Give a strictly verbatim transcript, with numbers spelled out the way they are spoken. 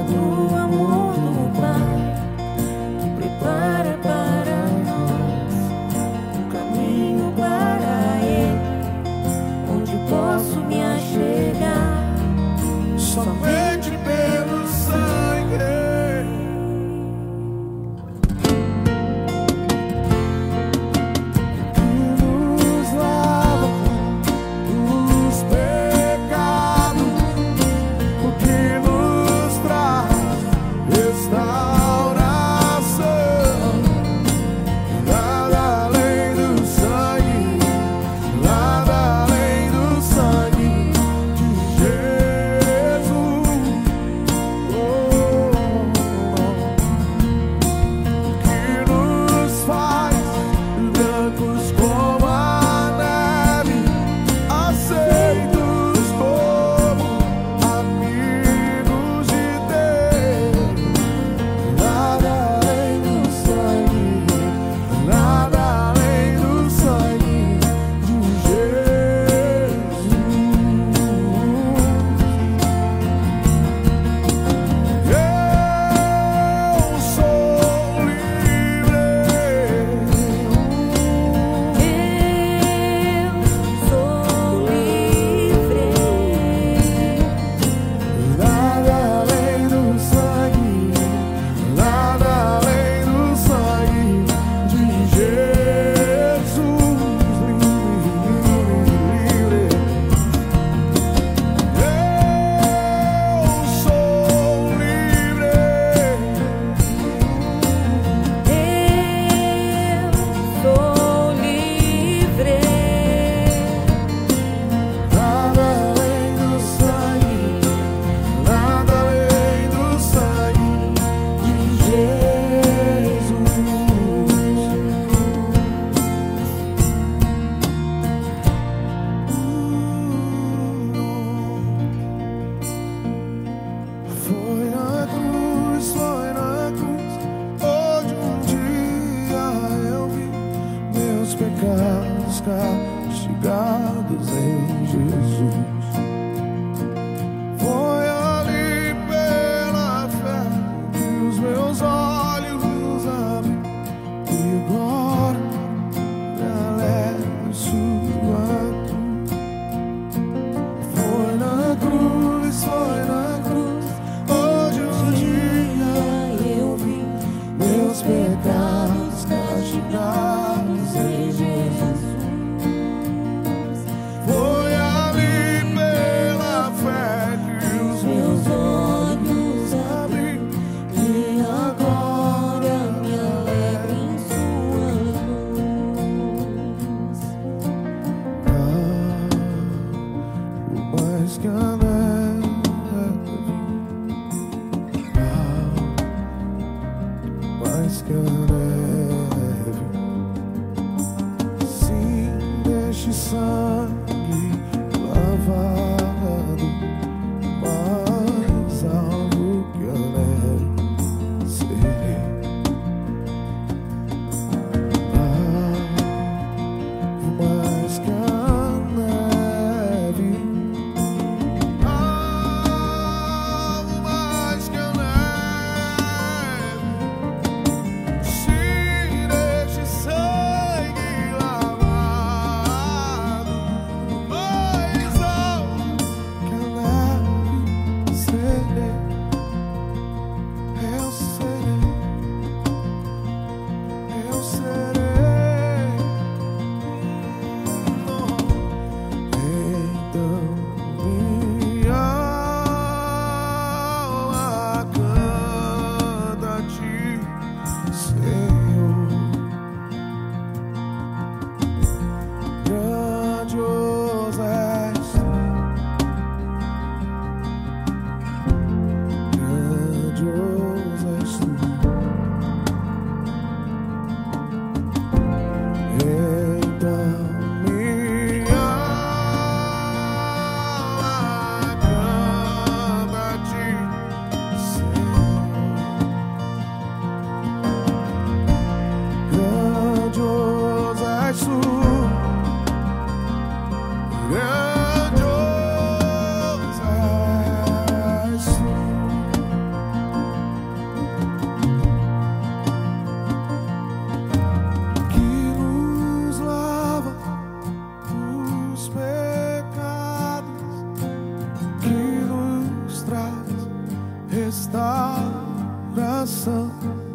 do amor do Pai, que prepara para nós um caminho para Ele, onde posso me achegar somente pelo sangue. Pecados castigados em Jesus. Foi ali pela fé que os meus olhos abriram e agora me alegro sua cruz. Foi na cruz, foi na cruz, onde um dia eu vi meus pecados castigados em Jesus. Foi ali pela fé que os meus olhos abriram e agora me alegro em sua luz. Ah, por mais que a neve, ah, mais que a neve, sim, deixe sangue lavado, mais alvo que a neve serei. Ah, mais que a neve, ah, mais que a neve, sim. coração.